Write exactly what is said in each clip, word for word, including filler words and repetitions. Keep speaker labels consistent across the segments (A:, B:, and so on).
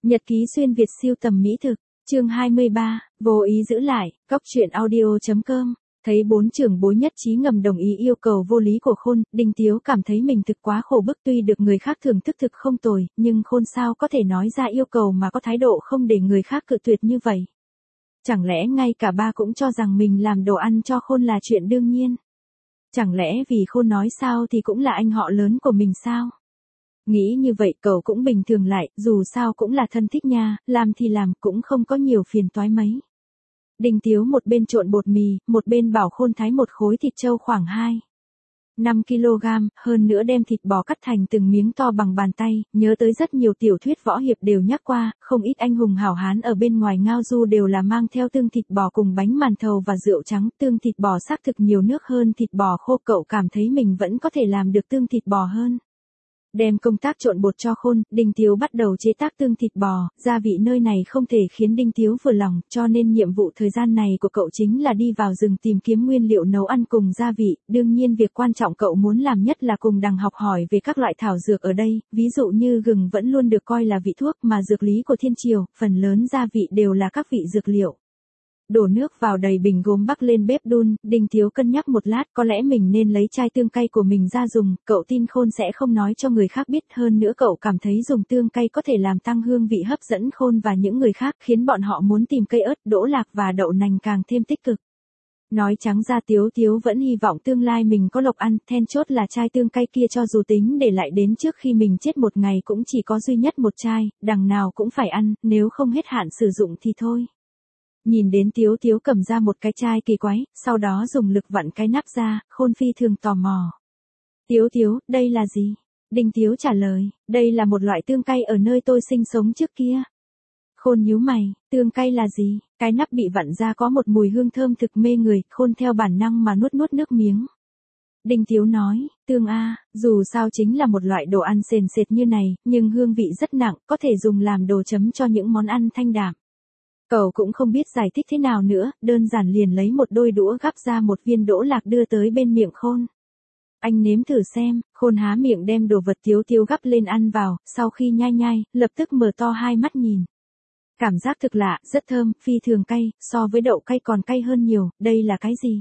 A: Nhật ký xuyên Việt siêu tầm mỹ thực, chương hai mươi ba, vô ý giữ lại, cóc truyện audio.com. Thấy bốn trưởng bối nhất trí ngầm đồng ý yêu cầu vô lý của Khôn, Đinh Tiếu cảm thấy mình thực quá khổ bức, tuy được người khác thưởng thức thực không tồi, nhưng Khôn sao có thể nói ra yêu cầu mà có thái độ không để người khác cự tuyệt như vậy. Chẳng lẽ ngay cả ba cũng cho rằng mình làm đồ ăn cho Khôn là chuyện đương nhiên? Chẳng lẽ vì Khôn nói sao thì cũng là anh họ lớn của mình sao? Nghĩ như vậy cậu cũng bình thường lại, dù sao cũng là thân thích nha, làm thì làm cũng không có nhiều phiền toái mấy. Đinh Tiếu một bên trộn bột mì, một bên bảo Khôn thái một khối thịt trâu khoảng hai phẩy năm ki lô gam, hơn nữa đem thịt bò cắt thành từng miếng to bằng bàn tay, nhớ tới rất nhiều tiểu thuyết võ hiệp đều nhắc qua, không ít anh hùng hảo hán ở bên ngoài ngao du đều là mang theo tương thịt bò cùng bánh màn thầu và rượu trắng, tương thịt bò xác thực nhiều nước hơn thịt bò khô, cậu cảm thấy mình vẫn có thể làm được tương thịt bò hơn. Đem công tác trộn bột cho Khôn, Đinh Tiếu bắt đầu chế tác tương thịt bò, gia vị nơi này không thể khiến Đinh Tiếu vừa lòng, cho nên nhiệm vụ thời gian này của cậu chính là đi vào rừng tìm kiếm nguyên liệu nấu ăn cùng gia vị, đương nhiên việc quan trọng cậu muốn làm nhất là cùng đằng học hỏi về các loại thảo dược ở đây, ví dụ như gừng vẫn luôn được coi là vị thuốc mà dược lý của thiên triều, phần lớn gia vị đều là các vị dược liệu. Đổ nước vào đầy bình gốm bắc lên bếp đun, Đinh Tiếu cân nhắc một lát có lẽ mình nên lấy chai tương cay của mình ra dùng, cậu tin Khôn sẽ không nói cho người khác biết, hơn nữa cậu cảm thấy dùng tương cay có thể làm tăng hương vị hấp dẫn Khôn và những người khác, khiến bọn họ muốn tìm cây ớt, đỗ lạc và đậu nành càng thêm tích cực. Nói trắng ra Tiếu Tiếu vẫn hy vọng tương lai mình có lộc ăn, then chốt là chai tương cay kia cho dù tính để lại đến trước khi mình chết một ngày cũng chỉ có duy nhất một chai, đằng nào cũng phải ăn, nếu không hết hạn sử dụng thì thôi. Nhìn đến Tiếu Tiếu cầm ra một cái chai kỳ quái, sau đó dùng lực vặn cái nắp ra, Khôn phi thường tò mò. Tiếu Tiếu, đây là gì? Đinh Tiếu trả lời, đây là một loại tương cay ở nơi tôi sinh sống trước kia. Khôn nhíu mày, tương cay là gì? Cái nắp bị vặn ra có một mùi hương thơm thực mê người, Khôn theo bản năng mà nuốt nuốt nước miếng. Đinh Tiếu nói, tương a, dù sao chính là một loại đồ ăn sền sệt như này, nhưng hương vị rất nặng, có thể dùng làm đồ chấm cho những món ăn thanh đạm. Cậu cũng không biết giải thích thế nào nữa, đơn giản liền lấy một đôi đũa gắp ra một viên đỗ lạc đưa tới bên miệng Khôn. Anh nếm thử xem, Khôn há miệng đem đồ vật Tiếu Tiếu gắp lên ăn vào, sau khi nhai nhai, lập tức mở to hai mắt nhìn. Cảm giác thực lạ, rất thơm, phi thường cay, so với đậu cay còn cay hơn nhiều, đây là cái gì?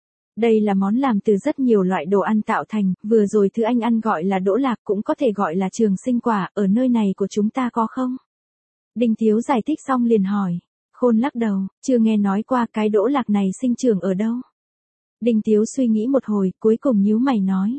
A: Đây là món làm từ rất nhiều loại đồ ăn tạo thành, vừa rồi thứ anh ăn gọi là đỗ lạc cũng có thể gọi là trường sinh quả, ở nơi này của chúng ta có không? Đinh Tiếu giải thích xong liền hỏi. Khôn lắc đầu, chưa nghe nói qua cái đỗ lạc này sinh trưởng ở đâu. Đinh Tiếu suy nghĩ một hồi, cuối cùng nhíu mày nói.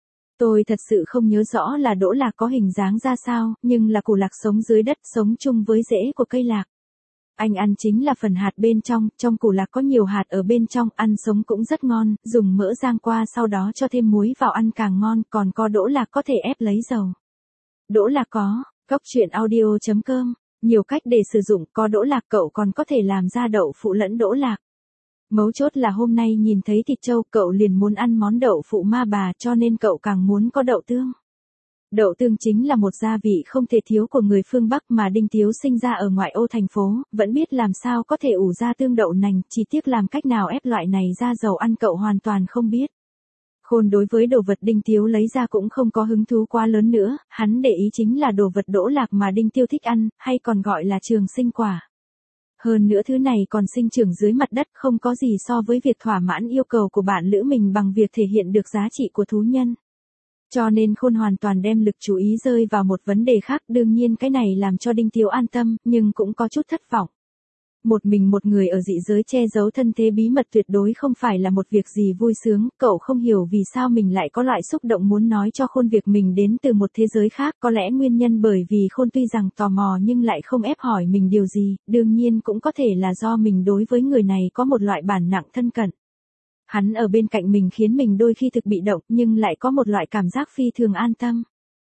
A: Tôi thật sự không nhớ rõ là đỗ lạc có hình dáng ra sao, nhưng là củ lạc sống dưới đất, sống chung với rễ của cây lạc. Anh ăn chính là phần hạt bên trong, trong củ lạc có nhiều hạt ở bên trong, ăn sống cũng rất ngon, dùng mỡ rang qua sau đó cho thêm muối vào ăn càng ngon, còn có đỗ lạc có thể ép lấy dầu. Đỗ lạc có, cóc truyện audio.com. Nhiều cách để sử dụng, có đỗ lạc cậu còn có thể làm ra đậu phụ lẫn đỗ lạc. Mấu chốt là hôm nay nhìn thấy thịt trâu cậu liền muốn ăn món đậu phụ ma bà cho nên cậu càng muốn có đậu tương. Đậu tương chính là một gia vị không thể thiếu của người phương Bắc mà Đinh Tiếu sinh ra ở ngoại ô thành phố, vẫn biết làm sao có thể ủ ra tương đậu nành, chỉ tiếc làm cách nào ép loại này ra dầu ăn cậu hoàn toàn không biết. Khôn đối với đồ vật Đinh Tiếu lấy ra cũng không có hứng thú quá lớn nữa, hắn để ý chính là đồ vật đỗ lạc mà Đinh Tiếu thích ăn, hay còn gọi là trường sinh quả. Hơn nữa thứ này còn sinh trưởng dưới mặt đất, không có gì so với việc thỏa mãn yêu cầu của bạn lữ mình bằng việc thể hiện được giá trị của thú nhân. Cho nên Khôn hoàn toàn đem lực chú ý rơi vào một vấn đề khác, đương nhiên cái này làm cho Đinh Tiếu an tâm, nhưng cũng có chút thất vọng. Một mình một người ở dị giới che giấu thân thế bí mật tuyệt đối không phải là một việc gì vui sướng, cậu không hiểu vì sao mình lại có loại xúc động muốn nói cho Khôn việc mình đến từ một thế giới khác, có lẽ nguyên nhân bởi vì Khôn tuy rằng tò mò nhưng lại không ép hỏi mình điều gì, đương nhiên cũng có thể là do mình đối với người này có một loại bản nặng thân cận. Hắn ở bên cạnh mình khiến mình đôi khi thực bị động nhưng lại có một loại cảm giác phi thường an tâm.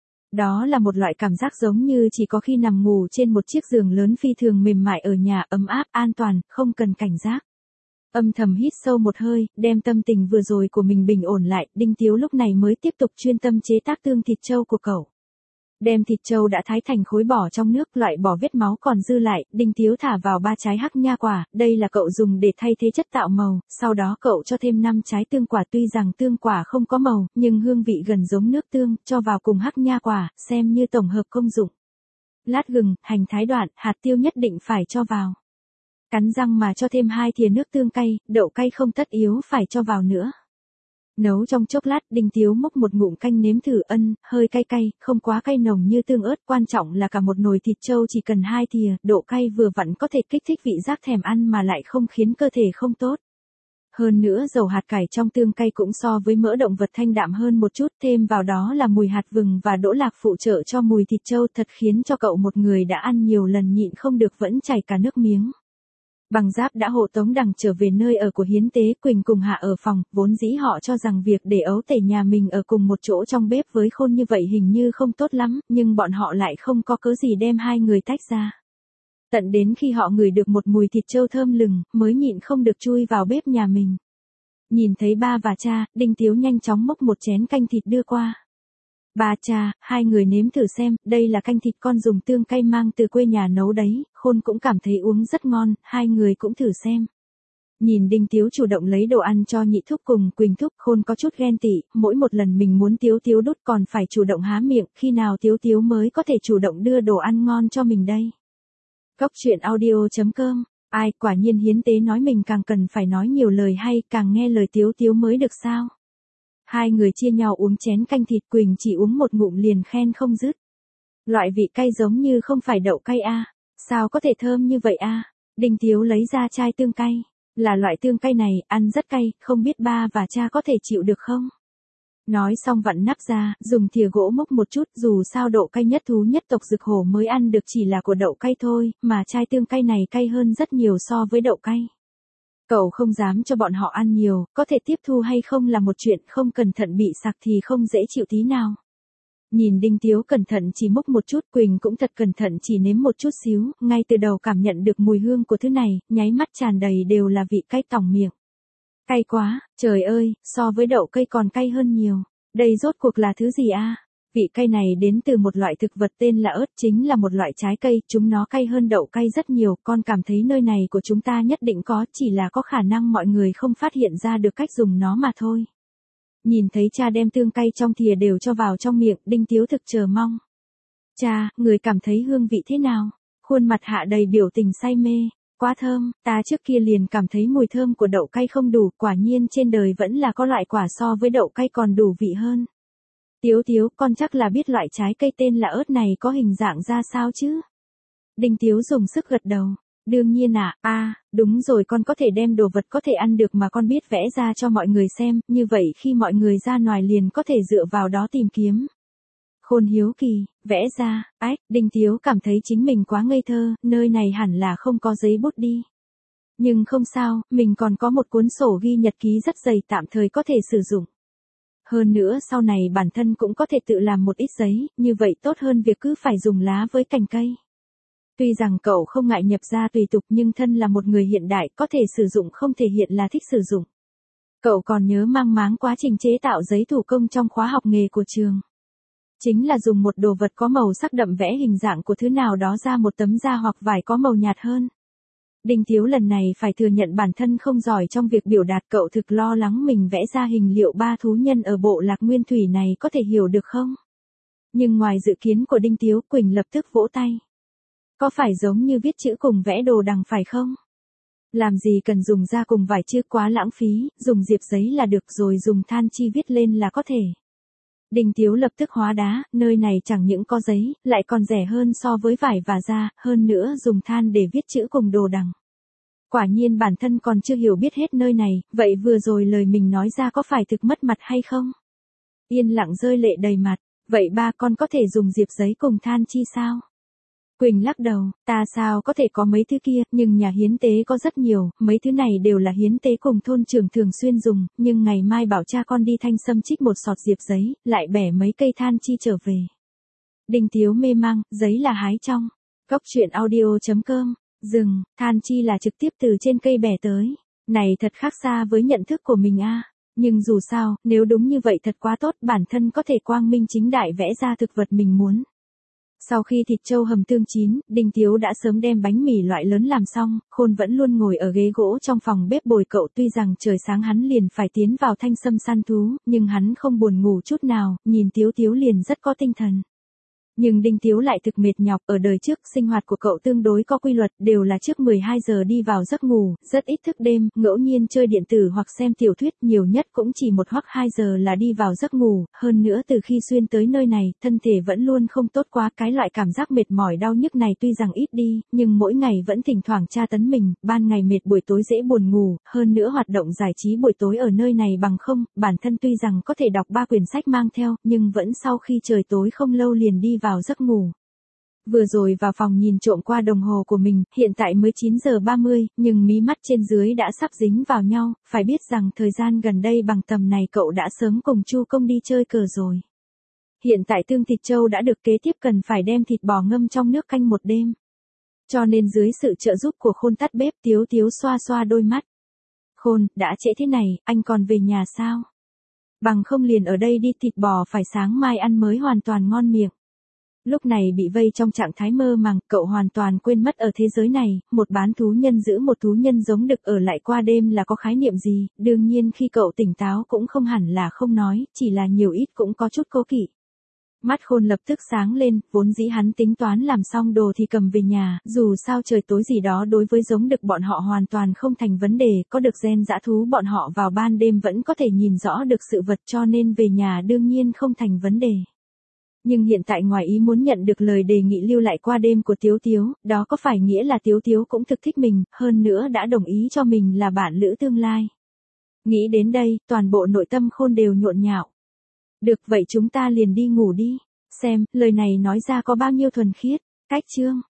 A: Đó là một loại cảm giác giống như chỉ có khi nằm ngủ trên một chiếc giường lớn phi thường mềm mại ở nhà, ấm áp, an toàn, không cần cảnh giác. Âm thầm hít sâu một hơi, đem tâm tình vừa rồi của mình bình ổn lại, Đinh Tiếu lúc này mới tiếp tục chuyên tâm chế tác tương thịt trâu của cậu. Đem thịt trâu đã thái thành khối bỏ trong nước, loại bỏ vết máu còn dư lại, Đinh Tiếu thả vào ba trái hắc nha quả, đây là cậu dùng để thay thế chất tạo màu, sau đó cậu cho thêm năm trái tương quả, tuy rằng tương quả không có màu, nhưng hương vị gần giống nước tương, cho vào cùng hắc nha quả, xem như tổng hợp công dụng. lát gừng, hành thái đoạn, hạt tiêu nhất định phải cho vào. Cắn răng mà cho thêm hai thìa nước tương cay, đậu cay không tất yếu phải cho vào nữa. Nấu trong chốc lát, Đinh Tiếu múc một ngụm canh nếm thử, ân, hơi cay cay, không quá cay nồng như tương ớt, quan trọng là cả một nồi thịt trâu chỉ cần hai thìa, độ cay vừa vặn có thể kích thích vị giác thèm ăn mà lại không khiến cơ thể không tốt. Hơn nữa dầu hạt cải trong tương cay cũng so với mỡ động vật thanh đạm hơn một chút, thêm vào đó là mùi hạt vừng và đỗ lạc phụ trợ cho mùi thịt trâu, thật khiến cho cậu, một người đã ăn nhiều lần nhịn không được vẫn chảy cả nước miếng. Bằng Giáp đã hộ Tống Đằng trở về nơi ở của hiến tế, Quỳnh cùng Hạ ở phòng, vốn dĩ họ cho rằng việc để ấu tể nhà mình ở cùng một chỗ trong bếp với Khôn như vậy hình như không tốt lắm, nhưng bọn họ lại không có cớ gì đem hai người tách ra. Tận đến khi họ ngửi được một mùi thịt trâu thơm lừng, mới nhịn không được chui vào bếp nhà mình. Nhìn thấy ba và cha, Đinh Tiếu nhanh chóng múc một chén canh thịt đưa qua. Ba cha, hai người nếm thử xem, đây là canh thịt con dùng tương cay mang từ quê nhà nấu đấy, Khôn cũng cảm thấy uống rất ngon, hai người cũng thử xem. Nhìn Đinh Tiếu chủ động lấy đồ ăn cho nhị thúc cùng Quỳnh thúc, Khôn có chút ghen tị, mỗi một lần mình muốn Tiếu Tiếu đút còn phải chủ động há miệng, khi nào Tiếu Tiếu mới có thể chủ động đưa đồ ăn ngon cho mình đây. Cốc truyện audio chấm com. Ai, quả nhiên hiến tế nói mình càng cần phải nói nhiều lời hay, càng nghe lời Tiếu Tiếu mới được sao. Hai người chia nhau uống chén canh thịt, Quỳnh chỉ uống một ngụm liền khen không dứt. Loại vị cay giống như không phải đậu cay a, sao có thể thơm như vậy a? Đinh Tiếu lấy ra chai tương cay, là loại tương cay này, ăn rất cay, không biết ba và cha có thể chịu được không? Nói xong vặn nắp ra, dùng thìa gỗ múc một chút, dù sao độ cay nhất thú nhất tộc Dực Hổ mới ăn được chỉ là của đậu cay thôi, mà chai tương cay này cay hơn rất nhiều so với đậu cay. Cậu không dám cho bọn họ ăn nhiều, có thể tiếp thu hay không là một chuyện, không cẩn thận bị sặc thì không dễ chịu tí nào. Nhìn Đinh Tiếu cẩn thận chỉ múc một chút, Quỳnh cũng thật cẩn thận chỉ nếm một chút xíu, ngay từ đầu cảm nhận được mùi hương của thứ này, nháy mắt tràn đầy đều là vị cay tỏng miệng. Cay quá, trời ơi, so với đậu cay còn cay hơn nhiều. Đây rốt cuộc là thứ gì a? Vị cay này đến từ một loại thực vật tên là ớt, chính là một loại trái cây, chúng nó cay hơn đậu cay rất nhiều, con cảm thấy nơi này của chúng ta nhất định có, chỉ là có khả năng mọi người không phát hiện ra được cách dùng nó mà thôi. Nhìn thấy cha đem tương cay trong thìa đều cho vào trong miệng, Đinh Tiếu thực chờ mong. Cha, người cảm thấy hương vị thế nào? Khuôn mặt Hạ đầy biểu tình say mê. Quá thơm, ta trước kia liền cảm thấy mùi thơm của đậu cay không đủ, quả nhiên trên đời vẫn là có loại quả so với đậu cay còn đủ vị hơn. Tiếu Tiếu, con chắc là biết loại trái cây tên là ớt này có hình dạng ra sao chứ? Đinh Tiếu dùng sức gật đầu. Đương nhiên ạ, à, à, đúng rồi, con có thể đem đồ vật có thể ăn được mà con biết vẽ ra cho mọi người xem, như vậy khi mọi người ra ngoài liền có thể dựa vào đó tìm kiếm. Khôn hiếu kỳ, vẽ ra, ách, Đinh Tiếu cảm thấy chính mình quá ngây thơ, nơi này hẳn là không có giấy bút đi. Nhưng không sao, mình còn có một cuốn sổ ghi nhật ký rất dày tạm thời có thể sử dụng. Hơn nữa sau này bản thân cũng có thể tự làm một ít giấy, như vậy tốt hơn việc cứ phải dùng lá với cành cây. Tuy rằng cậu không ngại nhập gia tùy tục nhưng thân là một người hiện đại có thể sử dụng không thể hiện là thích sử dụng. Cậu còn nhớ mang máng quá trình chế tạo giấy thủ công trong khóa học nghề của trường. Chính là dùng một đồ vật có màu sắc đậm vẽ hình dạng của thứ nào đó ra một tấm da hoặc vải có màu nhạt hơn. Đinh Tiếu lần này phải thừa nhận bản thân không giỏi trong việc biểu đạt, cậu thực lo lắng mình vẽ ra hình liệu ba thú nhân ở bộ lạc nguyên thủy này có thể hiểu được không. Nhưng ngoài dự kiến của Đinh Tiếu, Quỳnh lập tức vỗ tay. Có phải giống như viết chữ cùng vẽ đồ đằng phải không? Làm gì cần dùng da cùng vải chứ, quá lãng phí, dùng diệp giấy là được rồi, dùng than chi viết lên là có thể. Đinh Tiếu lập tức hóa đá, nơi này chẳng những có giấy, lại còn rẻ hơn so với vải và da, hơn nữa dùng than để viết chữ cùng đồ đằng. Quả nhiên bản thân còn chưa hiểu biết hết nơi này, vậy vừa rồi lời mình nói ra có phải thực mất mặt hay không? Yên lặng rơi lệ đầy mặt, vậy ba con có thể dùng diệp giấy cùng than chi sao? Quỳnh lắc đầu, ta sao có thể có mấy thứ kia, nhưng nhà hiến tế có rất nhiều, mấy thứ này đều là hiến tế cùng thôn trưởng thường xuyên dùng, nhưng ngày mai bảo cha con đi Thanh Sâm trích một sọt diệp giấy, lại bẻ mấy cây than chi trở về. Đinh Tiếu mê mang, giấy là hái trong. Cốc truyện audio chấm com, dừng, than chi là trực tiếp từ trên cây bẻ tới. Này thật khác xa với nhận thức của mình a. Nhưng dù sao, nếu đúng như vậy thật quá tốt, bản thân có thể quang minh chính đại vẽ ra thực vật mình muốn. Sau khi thịt trâu hầm tương chín, Đinh Tiếu đã sớm đem bánh mì loại lớn làm xong, Khôn vẫn luôn ngồi ở ghế gỗ trong phòng bếp bồi cậu, tuy rằng trời sáng hắn liền phải tiến vào Thanh Sâm săn thú, nhưng hắn không buồn ngủ chút nào, nhìn Tiếu Tiếu liền rất có tinh thần. Nhưng Đinh Tiếu lại thực mệt nhọc, ở đời trước, sinh hoạt của cậu tương đối có quy luật, đều là trước mười hai giờ đi vào giấc ngủ, rất ít thức đêm, ngẫu nhiên chơi điện tử hoặc xem tiểu thuyết, nhiều nhất cũng chỉ một hoặc hai giờ là đi vào giấc ngủ, hơn nữa từ khi xuyên tới nơi này, thân thể vẫn luôn không tốt quá, cái loại cảm giác mệt mỏi đau nhức này tuy rằng ít đi, nhưng mỗi ngày vẫn thỉnh thoảng tra tấn mình, ban ngày mệt buổi tối dễ buồn ngủ, hơn nữa hoạt động giải trí buổi tối ở nơi này bằng không, bản thân tuy rằng có thể đọc ba quyển sách mang theo, nhưng vẫn sau khi trời tối không lâu liền đi vào giấc ngủ. Vừa rồi vào phòng nhìn trộm qua đồng hồ của mình, hiện tại mới chín giờ ba mươi, nhưng mí mắt trên dưới đã sắp dính vào nhau, phải biết rằng thời gian gần đây bằng tầm này cậu đã sớm cùng Chu Công đi chơi cờ rồi. Hiện tại tương thịt trâu đã được kế tiếp cần phải đem thịt bò ngâm trong nước canh một đêm. Cho nên dưới sự trợ giúp của Khôn tắt bếp, Tiếu Tiếu xoa xoa đôi mắt. Khôn, đã trễ thế này, anh còn về nhà sao? Bằng không liền ở đây đi, thịt bò phải sáng mai ăn mới hoàn toàn ngon miệng. Lúc này bị vây trong trạng thái mơ màng, cậu hoàn toàn quên mất ở thế giới này, một bán thú nhân giữ một thú nhân giống đực ở lại qua đêm là có khái niệm gì, đương nhiên khi cậu tỉnh táo cũng không hẳn là không nói, chỉ là nhiều ít cũng có chút cố kỵ. Mắt Khôn lập tức sáng lên, vốn dĩ hắn tính toán làm xong đồ thì cầm về nhà, dù sao trời tối gì đó đối với giống đực bọn họ hoàn toàn không thành vấn đề, có được gen dã thú bọn họ vào ban đêm vẫn có thể nhìn rõ được sự vật cho nên về nhà đương nhiên không thành vấn đề. Nhưng hiện tại ngoài ý muốn nhận được lời đề nghị lưu lại qua đêm của Tiếu Tiếu, đó có phải nghĩa là Tiếu Tiếu cũng thực thích mình, hơn nữa đã đồng ý cho mình là bạn lữ tương lai. Nghĩ đến đây, toàn bộ nội tâm Khôn đều nhộn nhạo. Được vậy chúng ta liền đi ngủ đi, xem, lời này nói ra có bao nhiêu thuần khiết, cách chương.